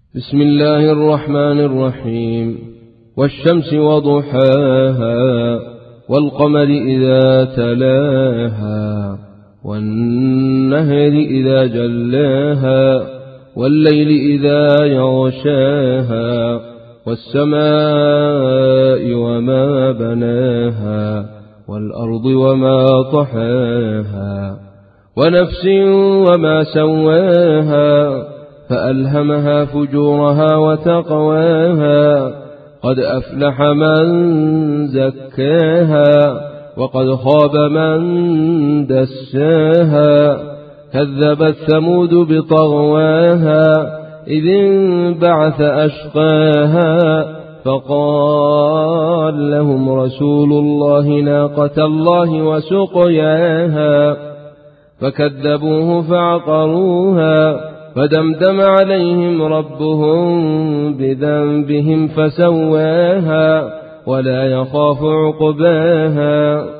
بسم الله الرحمن الرحيم. والشمس وضحاها والقمر إذا تلاها والنهر إذا جلاها والليل إذا يغشاها والسماء وما بناها والأرض وما طحاها ونفس وما سواها فألهمها فجورها وتقواها قد أفلح من زكاها وقد خاب من دساها كذبت ثمود بطغواها إذ انبعث أشقاها فقال لهم رسول الله ناقة الله وسقياها فكذبوه فعقروها فدمدم عليهم ربهم بذنبهم فسواها ولا يخاف عقباها.